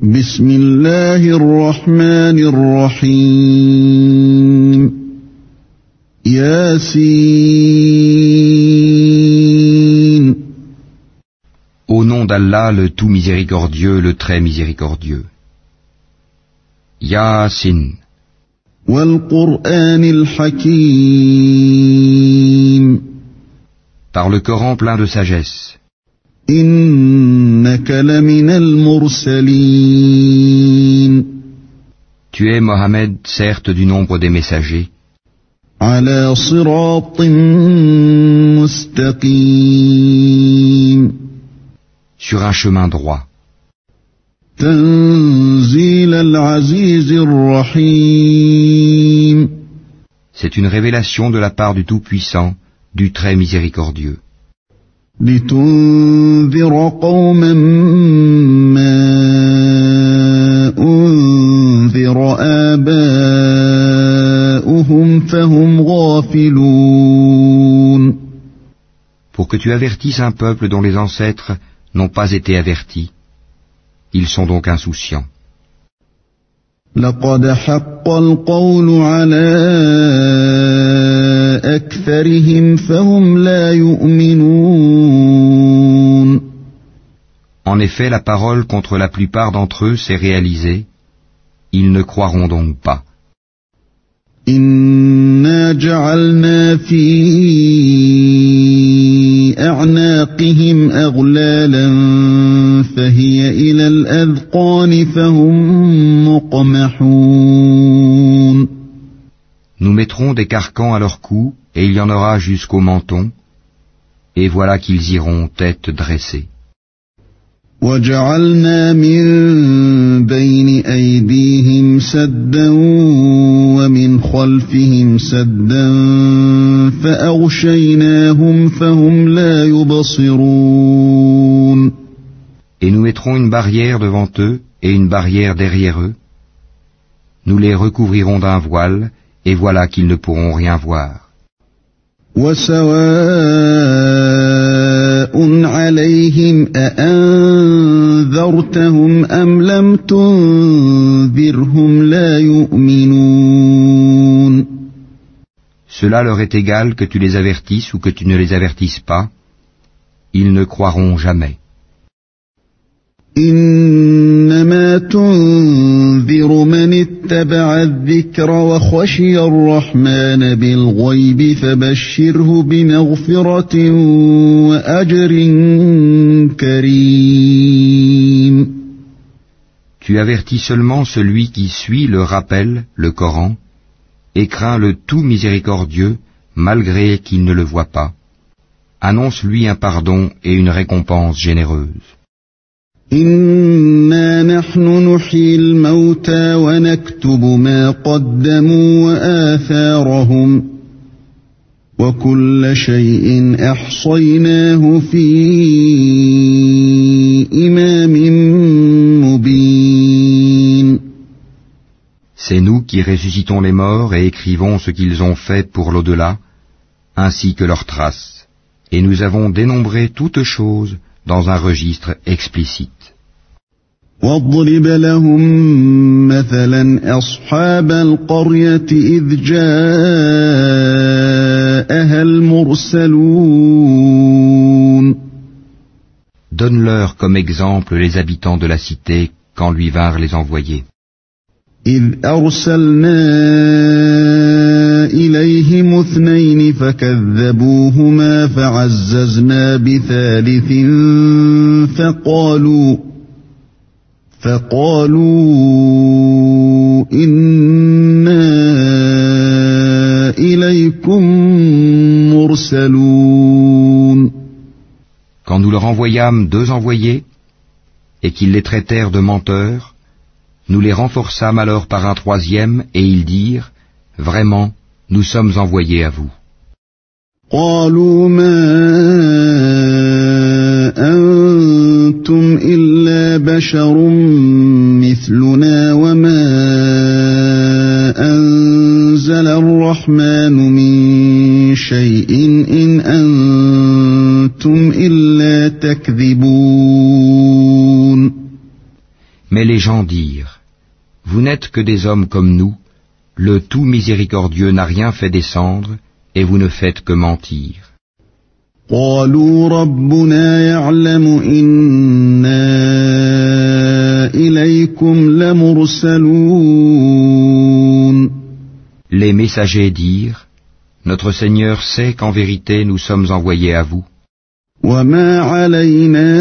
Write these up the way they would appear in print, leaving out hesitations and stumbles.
بسم الله الرحمن الرحيم ياسين. Au nom d'Allah, le tout miséricordieux, le très miséricordieux. Yasin. والقرآن الحكيم. Par le Coran plein de sagesse. إنك لمن المرسلين. Tu es, Mohammed, certes du nombre des messagers. على صراط مستقيم. Sur un chemin droit. تنزيل العزيز الرحيم. C'est une révélation de la part du Tout-Puissant, du très miséricordieux. لتنذر قوما ما أنذر آباؤهم فهم غافلون. Pour que tu avertisses un peuple dont les ancêtres n'ont pas été avertis. Ils sont donc insouciants. لقد حق القول على أكثرهم فهم لا يؤمنون. En effet, la parole contre la plupart d'entre eux s'est réalisée. Ils ne croiront donc pas. إنا جعلنا في أعناقهم أغلالا فهي إلى الأذقان فهم مقمحون. Nous mettrons des carcans à leur cou, et il y en aura jusqu'au menton, et voilà qu'ils iront tête dressée. وجعلنا من بين أيديهم سدا ومن خلفهم سدا فأغشيناهم فهم لا يبصرون. Et nous mettrons une barrière devant eux et une barrière derrière eux. Nous les recouvrirons d'un voile, et voilà qu'ils ne pourront rien voir. وسواء عليهم أأنذرتهم أم لم تنذرهم لا يؤمنون. Cela leur est égal que tu les avertisses ou que tu ne les avertisses pas. Ils ne croiront jamais. إنما تنذر من اتبع الذكر وخشي الرحمن بالغيب فبشره بمغفرة وأجر كريم. Tu avertis seulement celui qui suit le rappel, le Coran, et craint le tout miséricordieux, malgré qu'il ne le voit pas. Annonce-lui un pardon et une récompense généreuse. إنا نحن نحيي الموتى ونكتب ما قدموا وآثارهم وكل شيء أحصيناه في إمام مبين. C'est nous qui ressuscitons les morts et écrivons ce qu'ils ont fait pour l'au-delà, ainsi que leurs traces, et nous avons dénombré toutes choses dans un registre explicite. واضرب لهم مثلا أصحاب القرية إذ جاءها المرسلون. Donne-leur comme exemple les habitants de la cité quand lui vinrent les envoyés. إذ أرسلنا إليهم اثنين فكذبوهما فعززنا بثالث فقالوا إنا إليكم مرسلون. Quand nous leur envoyâmes deux envoyés, et qu'ils les traitèrent de menteurs, nous les renforçâmes alors par un troisième, et ils dirent, vraiment, nous sommes envoyés à vous. قالوا ما أنتم إلا بشر مثلنا وما أنزل الرحمن من شيء إن أنتم إلا تكذبون. Mais les gens dirent, vous n'êtes que des hommes comme nous, le tout miséricordieux n'a rien fait descendre, et vous ne faites que mentir. قالوا ربنا يعلم إنا إليكم لمرسلون. Les messagers dirent, notre Seigneur sait qu'en vérité nous sommes envoyés à vous. وما علينا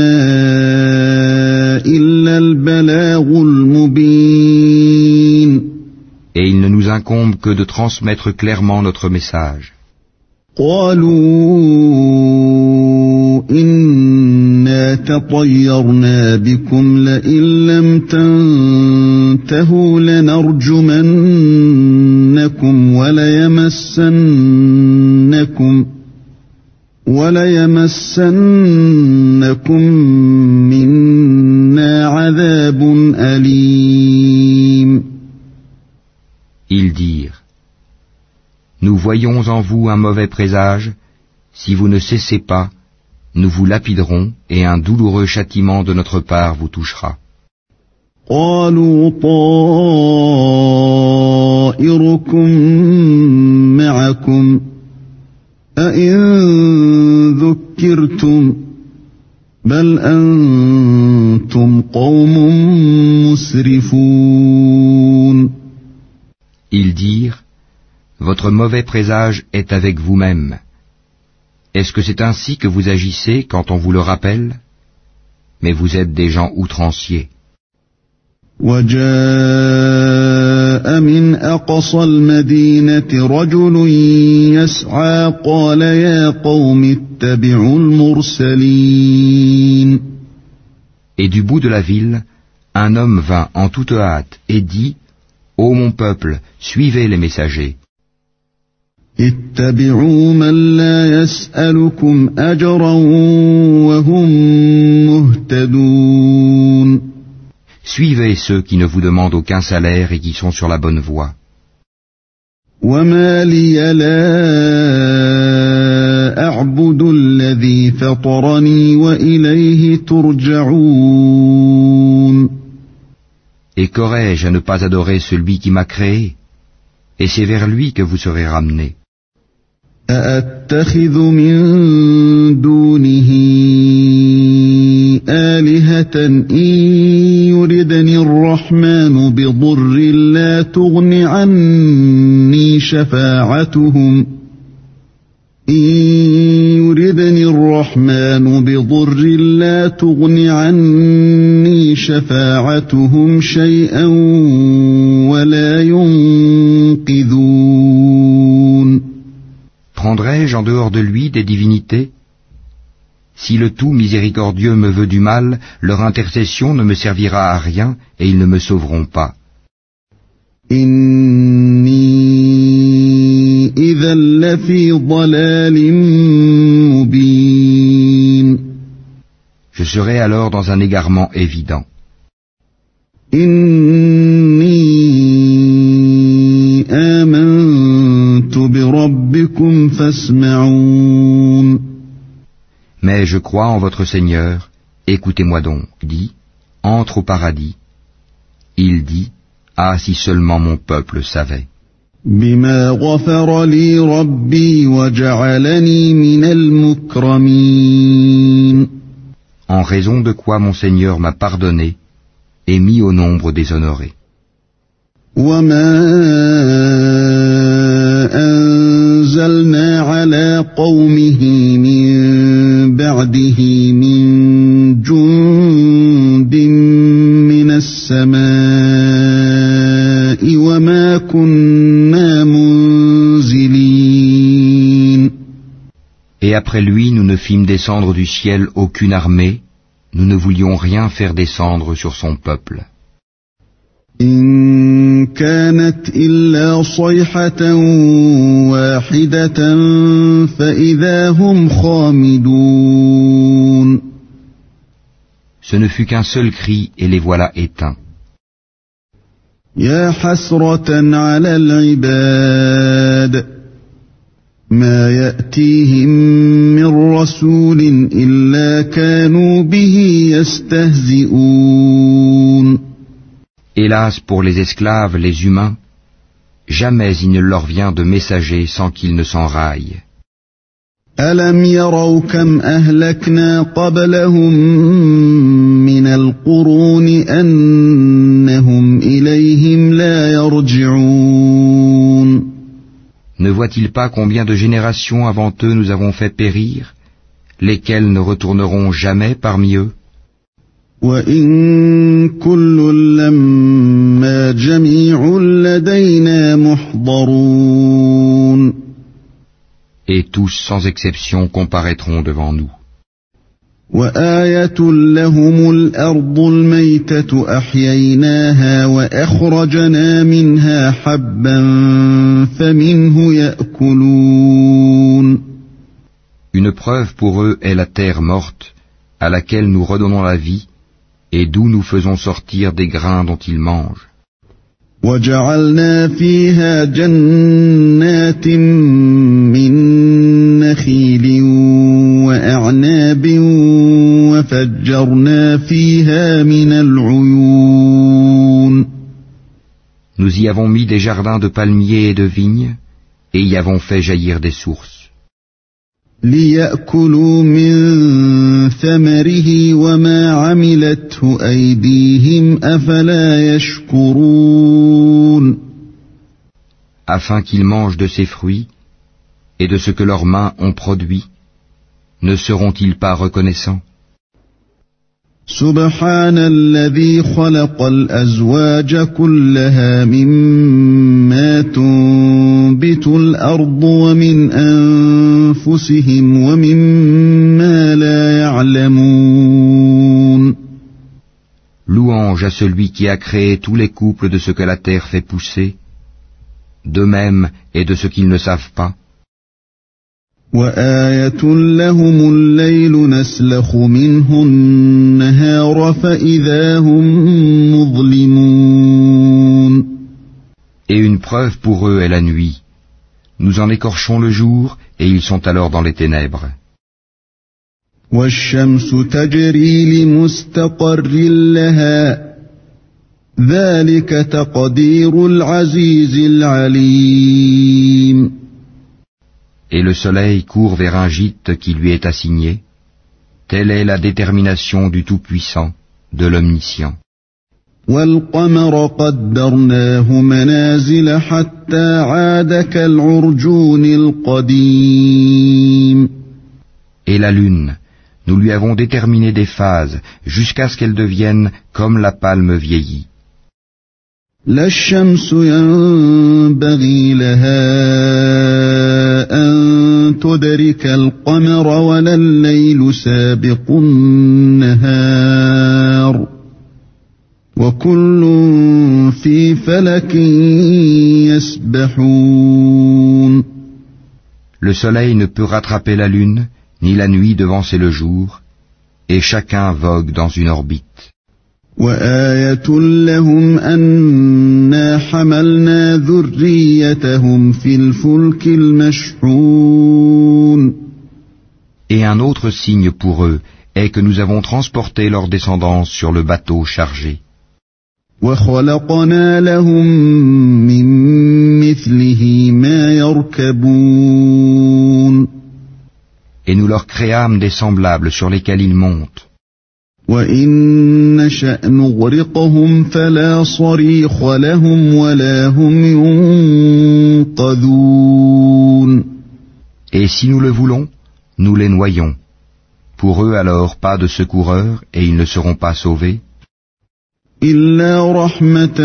إلا البلاغ المبين. Et il ne nous incombe que de transmettre clairement notre message. قالوا إنا تطيرنا بكم لئن لم تنتهوا لنرجمنكم وليمسنكم منا عذاب أليم. Ils dirent, nous voyons en vous un mauvais présage, si vous ne cessez pas, nous vous lapiderons et un douloureux châtiment de notre part vous touchera. قالوا طائركم معكم أئن ذكرتم بل أنتم قوم مسرفون. Ils dirent, votre mauvais présage est avec vous-même. Est-ce que c'est ainsi que vous agissez quand on vous le rappelle? Mais vous êtes des gens outranciers. وجاء من أقصى المدينة رجل يسعى قال يا قوم اتبعوا المرسلين. Et du bout de la ville, un homme vint en toute hâte et dit, ô mon peuple, suivez les messagers. اتبعوا من لا يسألكم أجرا وهم مهتدون. Suivez ceux qui ne vous demandent aucun salaire et qui sont sur la bonne voie. وما لي لا أعبد الذي فطرني وإليه ترجعون. Et qu'aurais-je à ne pas adorer celui qui m'a créé? Et c'est vers lui que vous serez ramenés. أأتخذ من دونه آلهة إن يردني الرحمن بضر لا تغن عني شفاعتهم شيئا ولا ينقذون. Prendrai-je en dehors de lui des divinités? Si le tout miséricordieux me veut du mal, leur intercession ne me servira à rien et ils ne me sauveront pas. إني إذا لفي ضلال مبين. Je serai alors dans un égarement évident. إني آمنت بربكم فاسمعون. Mais je crois en votre Seigneur, écoutez-moi donc, dit, entre au paradis. Il dit, ah si seulement mon peuple savait. بما غفر لي ربي وجعلني من المكرمين. En raison de quoi mon Seigneur m'a pardonné et mis au nombre des honorés. وما أنزلنا على قومه من بعده من جند من السماء وما كنا منزلين. Et après lui, nous ne fîmes descendre du ciel aucune armée, nous ne voulions rien faire descendre sur son peuple. إن كانت إلا صيحة واحدة فإذا هم خامدون. Ce ne fut qu'un seul cri et les voilà éteints. يا حسرة على العباد ما يأتيهم من رسول إلا كانوا به يستهزئون. Hélas pour les esclaves, les humains, jamais il ne leur vient de messager sans qu'ils ne s'enraillent. ألم يروا كم أهلكنا قبلهم من القرون أنهم إليهم لا يرجعون. Ne voit-il pas combien de générations avant eux nous avons fait périr, lesquelles ne retourneront jamais parmi eux? وإن كل لما جميع لدينا محضرون. Et tous sans exception comparaîtront devant nous. وآية لهم الأرض الميتة أحييناها وأخرجنا منها حبا فمنه يأكلون. Une preuve pour eux est la terre morte, à laquelle nous redonnons la vie, et d'où nous faisons sortir des grains dont ils mangent. وجعلنا فيها جنات من نخيل وأعناب وفجرنا فيها من العيون. Nous y avons mis des jardins de palmiers et de vignes, et y avons fait jaillir des sources. ليأكلوا من ثمره وما عملته أيديهم أفلا يشكرون. Afin qu'ils mangent de ses fruits et de ce que leurs mains ont produit, ne seront-ils pas reconnaissants? سبحان الذي خلق الأزواج كلها مما تنبت الأرض ومن أنفسهم ومما لا يعلمون. Louange à celui qui a créé tous les couples de ce que la terre fait pousser, d'eux-mêmes et de ce qu'ils ne savent pas. وآية لهم الليل نسلخ منه النهار فإذا هم مظلمون. Et une preuve pour eux est la nuit. Nous en écorchons le jour et ils sont alors dans les ténèbres. والشمس تجري لمستقر لها ذلك تقدير العزيز العليم. Et le soleil court vers un gîte qui lui est assigné. Telle est la détermination du Tout-Puissant, de l'Omniscient. والقمر قدرناه منازل حتى عاد كالعرجون القديم. Et la lune, nous lui avons déterminé des phases jusqu'à ce qu'elle devienne comme la palme vieillie. لا الشمس ينبغي لها أن تدرك القمر ولا الليل سابق النهار وكل في فلك يسبحون. Le soleil ne peut rattraper la lune, ni la nuit devancer le jour, et chacun vogue dans une orbite. وآية لهم أنا حملنا ذريتهم في الفلك المشحون. Et un autre signe pour eux est que nous avons transporté leur descendance sur le bateau chargé. وخلقنا لهم من مثله ما يركبون. Et nous leur créâmes des semblables sur lesquels ils montent. وإن نشأ نغرقهم فلا صريخ لهم ولا هم ينقذون. Et si nous le voulons, nous les noyons. Pour eux alors pas de secoureurs et ils ne seront pas sauvés. إلا رحمة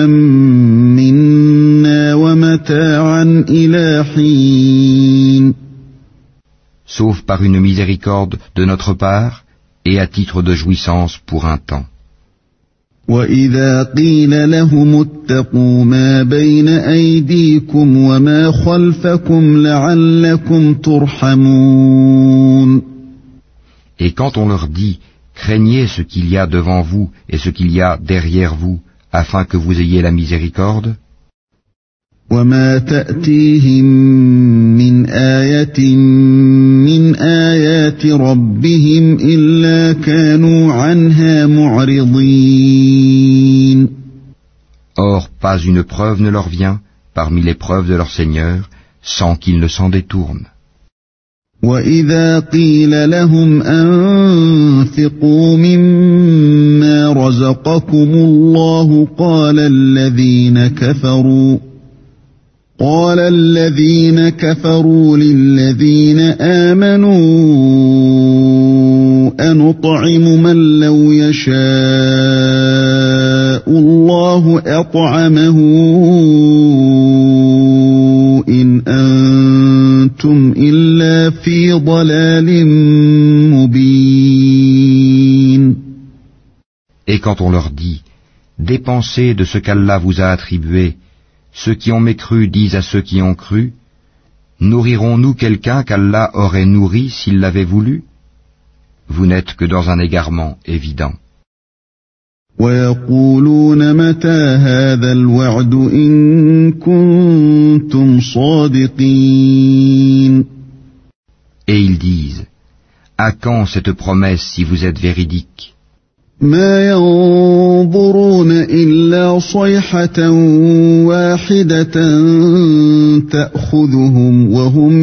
منا ومتاعا إلى حين. Sauf par une miséricorde de notre part et à titre de jouissance pour un temps. وإذا قيل لهم اتقوا ما بين أيديكم وما خلفكم لعلكم ترحمون. Et quand on leur dit, craignez ce qu'il y a devant vous et ce qu'il y a derrière vous, afin que vous ayez la miséricorde, وما تأتيهم من آية من آيات ربهم إلا كانوا عنها معرضين. pas une preuve ne leur vient parmi les preuves de leur Seigneur, sans qu'ils ne s'en détournent. وَإِذَا قِيلَ لَهُمْ أَنفِقُوا مِمَّا رَزَقَكُمُ اللَّهُ قَالَ الَّذِينَ كَفَرُوا لِلَّذِينَ آمَنُوا أَنُطْعِمُ مَن لَّوْ يَشَاءُ اللَّهُ أَطْعَمَهُ إِنْ أَنْتُمْ إِلَّا فِي ضَلَالٍ مُبِينٍ. Et quand on leur dit, dépensez de ce qu'Allah vous a attribué, ceux qui ont mécru disent à ceux qui ont cru, nourrirons-nous quelqu'un qu'Allah aurait nourri s'il l'avait voulu? Vous n'êtes que dans un égarement évident. وَيَقُولُونَ مَتَى هَذَا الْوَعْدُ إِن كُنتُمْ صَادِقِينَ. Et ils disent, à quand cette promesse si vous êtes véridiques? مَا يَنظُرُونَ إِلَّا صَيْحَةً وَاحِدَةً تَأْخُذُهُمْ وَهُمْ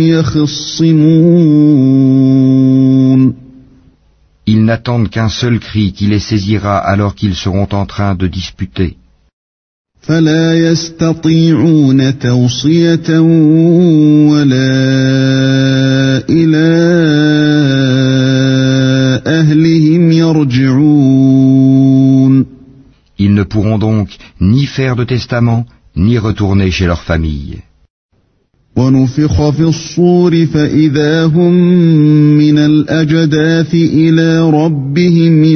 يَخِصِّمُونَ. Ils n'attendent qu'un seul cri qui les saisira alors qu'ils seront en train de disputer. فَلَا يَسْتَطِيعُونَ تَوْصِيَةً وَلَا إِلَى أَهْلِهِمْ يَرْجِعُونَ. Ils ne pourront donc ni faire de testament, ni retourner chez leur famille. وَنُفِخَ فِي الصُّورِ فَإِذَا هُمْ مِنَ الْأَجْدَاثِ إِلَى رَبِّهِمْ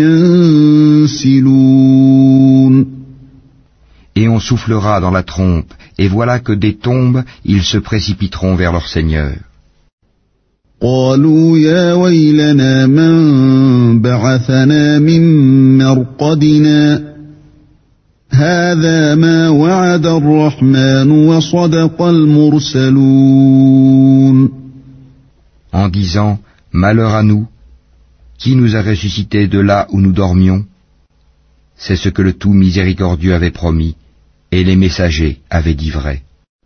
يَنْسِلُونَ. Et on soufflera dans la trompe, et voilà que des tombes, ils se précipiteront vers leur Seigneur. قَالُوا يَا وَيْلَنَا مَنْ بَعَثَنَا مِنْ مَرْقَدِنَا هَذَا مَا وَعَدَ الرَّحْمَنُ وَصَدَقَ الْمُرْسَلُونَ. En disant, malheur à nous, qui nous a ressuscités de là où nous dormions? C'est ce que le tout miséricordieux avait promis, et les messagers avaient dit vrai.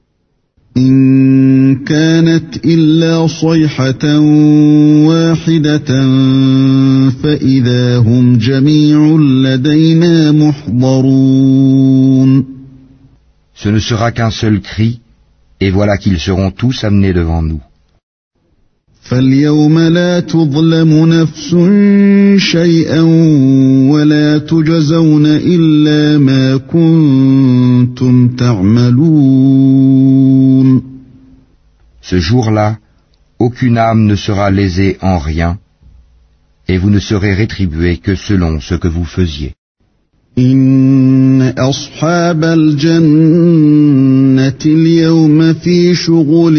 إِن كَانَتْ إِلَّا صَيْحَةً وَاحِدَةً فَإِذَا هُمْ جَمِيعٌ لَدَيْنَا مُحْضَرُونَ. Ce ne sera qu'un seul cri, et voilà qu'ils seront tous amenés devant nous. فَالْيَوْمَ لَا تُظْلَمُ نَفْسٌ شَيْئًا وَلَا تُجْزَوْنَ إِلَّا مَا كُنتُمْ تَعْمَلُونَ. Ce jour-là, aucune âme ne sera lésée en rien, et vous ne serez rétribués que selon ce que vous faisiez. إِنَّ أَصْحَابَ الْجَنَّةِ الْيَوْمَ فِي شُغُلٍ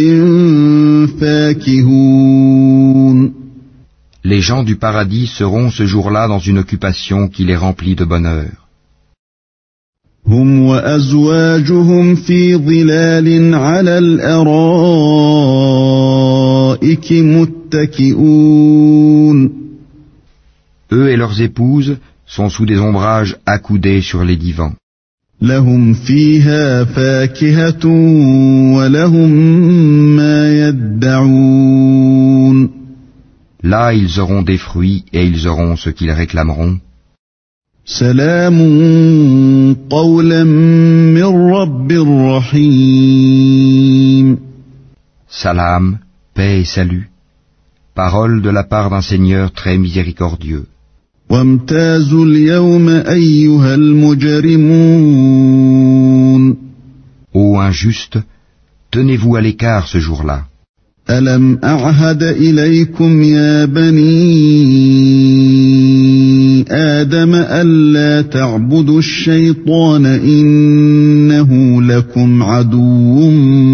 فَاكِهُونَ. Les gens du paradis seront ce jour-là dans une occupation qui les remplit de bonheur. هُمْ وَأَزْوَاجُهُمْ فِي ظِلَالٍ عَلَى الْأَرَائِكِ مُتَّكِئُونَ. Eux et leurs épouses sont sous des ombrages accoudés sur les divans. لَهُمْ فِيهَا فَاكِهَةٌ وَلَهُمْ مَا يَدَّعُونَ. Là, ils auront des fruits et ils auront ce qu'ils réclameront. سَلَامٌ قَوْلًا مِّن رَّبٍّ رَّحِيمٍ. Salam, paix et salut, parole de la part d'un Seigneur très miséricordieux. وَامْتَازُوا الْيَوْمَ أَيُّهَا الْمُجْرِمُونَ. Ô injustes, tenez-vous à l'écart ce jour-là. أَلَمْ أَعْهَدْ إِلَيْكُمْ يَا بَنِي آدَمَ أَلَّا تَعْبُدُوا الشَّيْطَانَ إِنَّهُ لَكُمْ عَدُوٌّ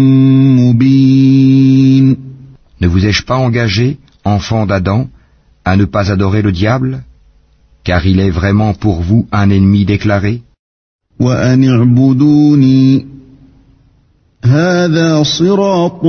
مُّبِينٌ. Ne vous ai-je pas engagé, enfants d'Adam, à ne pas adorer le diable, car il est vraiment pour vous un ennemi déclaré? وَأَنِ اعْبُدُونِي هَذَا صِرَاطٌ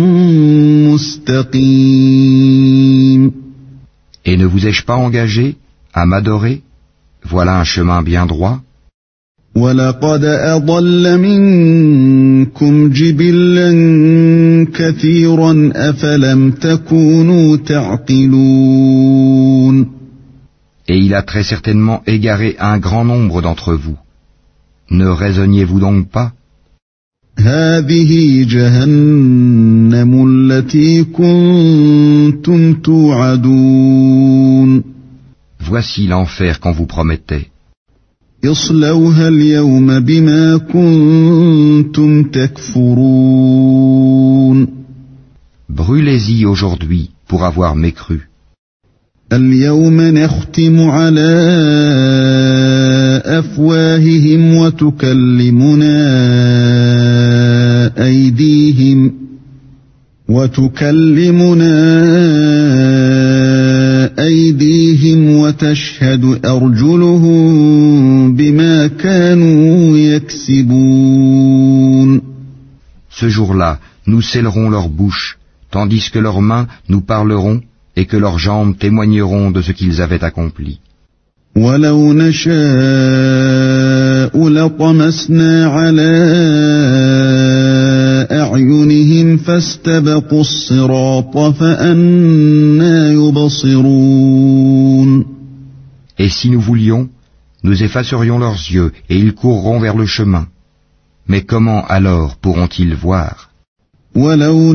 مُّسْتَقِيمٌ. Et ne vous ai-je pas engagé à m'adorer? Voilà un chemin bien droit. وَلَقَدْ أَضَلَّ مِنكُمْ جِبِلًّا كَثِيرًا أَفَلَمْ تَكُونُوا تَعْقِلُونَ. Et il a très certainement égaré un grand nombre d'entre vous. Ne raisonniez-vous donc pas? هَذِهِ جَهَنَّمُ الَّتِي كُنتُمْ تُوعَدُونَ. Voici l'enfer qu'on vous promettait. اصْلَوْهَا الْيَوْمَ بِمَا كُنتُمْ تَكْفُرُونَ. Brûlez-y aujourd'hui pour avoir mécru. الْيَوْمَ نَخْتِمُ عَلَى أَفْوَاهِهِمْ وَتُكَلِّمُنَا أَيْدِيهِمْ وَتَشْهَدُ أَرْجُلُهُم بِمَا كَانُوا يَكْسِبُونَ. Ce jour-là, nous scellerons leurs bouches, tandis que leurs mains nous parleront et que leurs jambes témoigneront de ce qu'ils avaient accompli. وَلَوْ نَشَاءُ لَطَمَسْنَا عَلَى أَعْيُنِهِمْ فَاسْتَبَقُوا الصِّرَاطَ فَأَنَّىٰ يُبْصِرُونَ. Et si nous voulions, nous effacerions leurs yeux et ils courront vers le chemin. Mais comment alors pourront-ils voir? وَلَوْ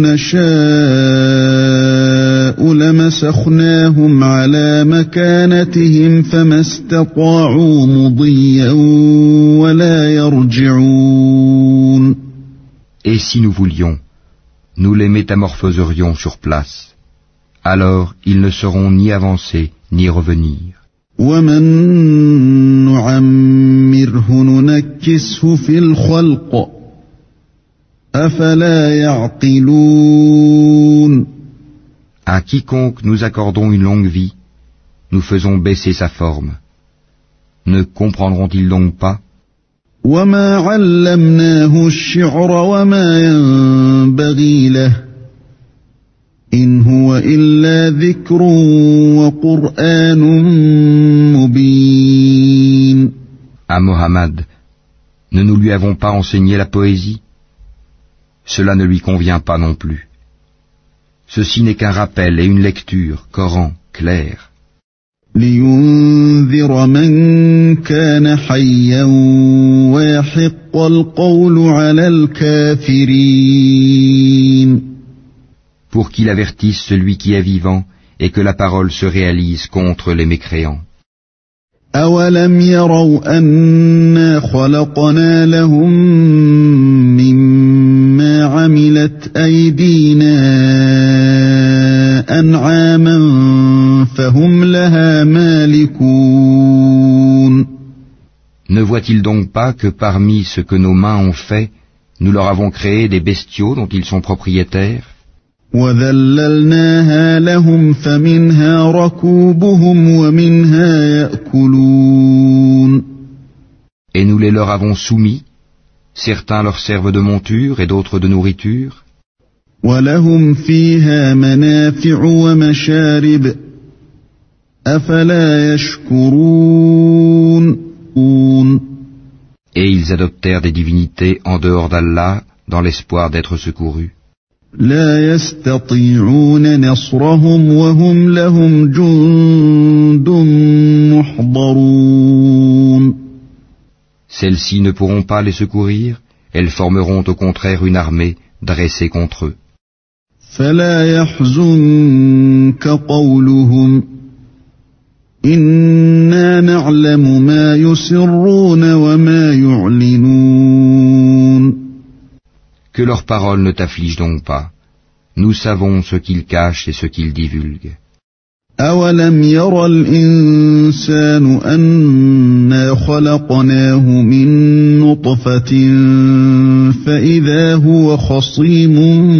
نَشَاءُ لَمَسَخْنَاهُمْ عَلَى مَكَانَتِهِمْ فَمَا اسْتَطَاعُوا مُضِيًّا وَلَا يَرْجِعُونَ. Et si nous voulions, nous les métamorphoserions sur place. Alors ils ne sauront ni avancer ni revenir. وَمَن نُّعَمِّرْهُ نُنَكِّسْهُ فِي الْخَلْقِ أَفَلَا يَعْقِلُونَ. À quiconque nous accordons une longue vie, nous faisons baisser sa forme. Ne comprendront-ils donc pas? وَمَا عَلَّمْنَاهُ الشِّعْرَ وَمَا يَنبَغِي لَهُ إِنْ هُوَ إِلَّا ذِكْرٌ وَقُرْآنٌ مُبِينٌ. À Mohammed, ne nous lui avons pas enseigné la poésie? Cela ne lui convient pas non plus. Ceci n'est qu'un rappel et une lecture, Coran, clair. لِيُنذِرَ مَن كَانَ حَيًّا وَيَحِقَّ الْقَوْلُ عَلَى الْكَافِرِينَ. Pour qu'il avertisse celui qui est vivant et que la parole se réalise contre les mécréants. أَوَلَمْ يَرَوْا أَنَّا خَلَقْنَا لَهُم مِّمَّا عَمِلَتْ أَيْدِينَا أَنْعَامًا فَهُمْ لَهَا مَالِكُونَ. Ne voient-ils donc pas que parmi ce que nos mains ont fait, nous leur avons créé des bestiaux dont ils sont propriétaires? وَذَلَّلْنَاهَا لَهُمْ فَمِنْهَا رَكُوبُهُمْ وَمِنْهَا يَأْكُلُونَ. Et nous les leur avons soumis, certains leur servent de monture et d'autres de nourriture. وَلَهُمْ فِيهَا مَنَافِعُ وَمَشَارِبُ أَفَلَا يَشْكُرُونَ. Et ils adoptèrent des divinités en dehors d'Allah dans l'espoir d'être secourus. لا يستطيعون نصرهم وهم لهم جند محضرون. Celles-ci ne pourront pas les secourir, elles formeront au contraire une armée dressée contre eux. فلا يحزنك قولهم إنا نعلم ما يسرون وما يعلنون. Que leurs paroles ne t'affligent donc pas. Nous savons ce qu'ils cachent et ce qu'ils divulguent. أَوَلَمْ يَرَ الْإِنسَانُ أَنَّا خَلَقْنَاهُ مِن نُّطْفَةٍ فَإِذَا هُوَ خَصِيمٌ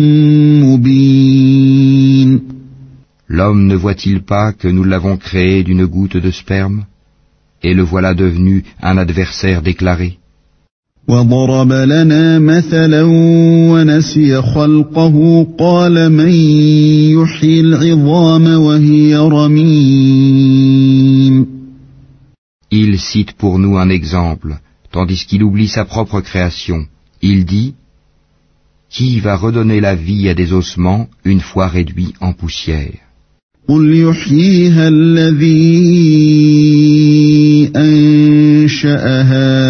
مُّبِينٌ. L'homme ne voit-il pas que nous l'avons créé d'une goutte de sperme, et le voilà devenu un adversaire déclaré? وَضَرَبَ لَنَا مَثَلًا وَنَسِيَ خَلْقَهُ قَالَ مَن يُحْيِي الْعِظَامَ وَهِيَ رَمِيمٌ. Il cite pour nous un exemple, tandis qu'il oublie sa propre création. Il dit: Qui va redonner la vie à des ossements une fois réduits en poussière? قل يحييها الذي أنشأها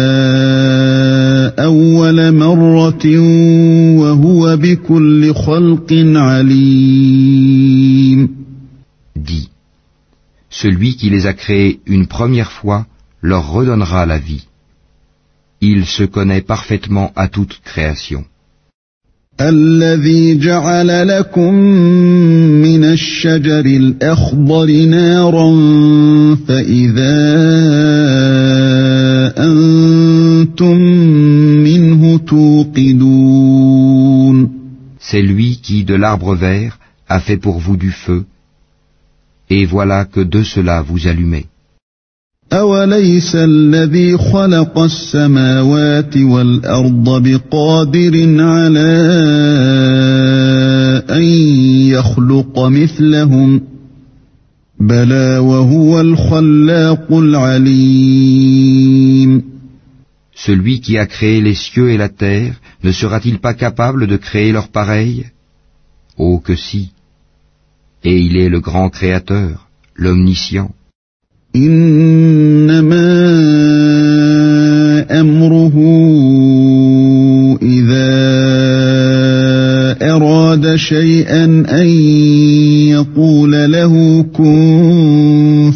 أول مرة وهو بكل خلق عليم. Dis: Celui qui les a créés une première fois leur redonnera la vie. Il se connaît parfaitement à toute création. الذي جعل لكم من الشجر الأخضر نارا فإذا أنتم منه توقدون. C'est lui qui, de l'arbre vert, a fait pour vous du feu, et voilà que de cela vous allumez. أوليس الذي خلق السماوات والأرض بقادر على أن يخلق مثلهم بلى وهو الخلاق العليم. Celui qui a créé les cieux et la terre, ne sera-t-il pas capable de créer leur pareil? Oh que si! Et il est le grand créateur, l'omniscient. إنما أمره إذا أراد شيئا أن يقول له كن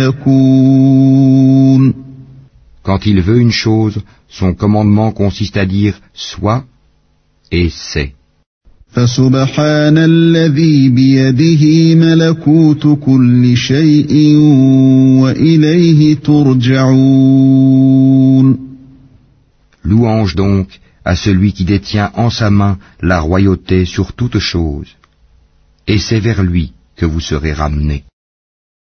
فيكون. Quand il veut une chose, son commandement consiste à dire sois, et c'est. فسبحان الذي بيده ملكوت كل شيء وإليه ترجعون. Louange donc à celui qui détient en sa main la royauté sur toute chose, et c'est vers lui que vous serez ramenés.